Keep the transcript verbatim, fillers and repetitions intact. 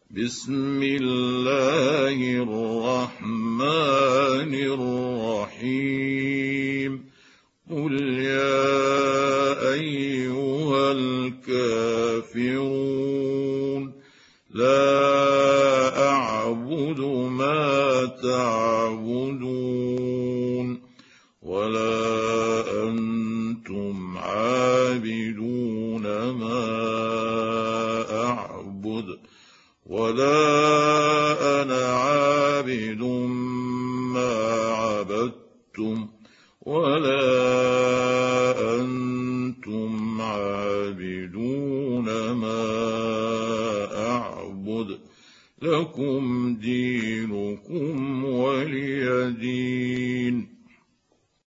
بسم الله الرحمن الرحيم قل يا أيها الكافرون لا أعبد ما تعبدون ولا أنتم عابدون ما أعبد ولا أنا عابد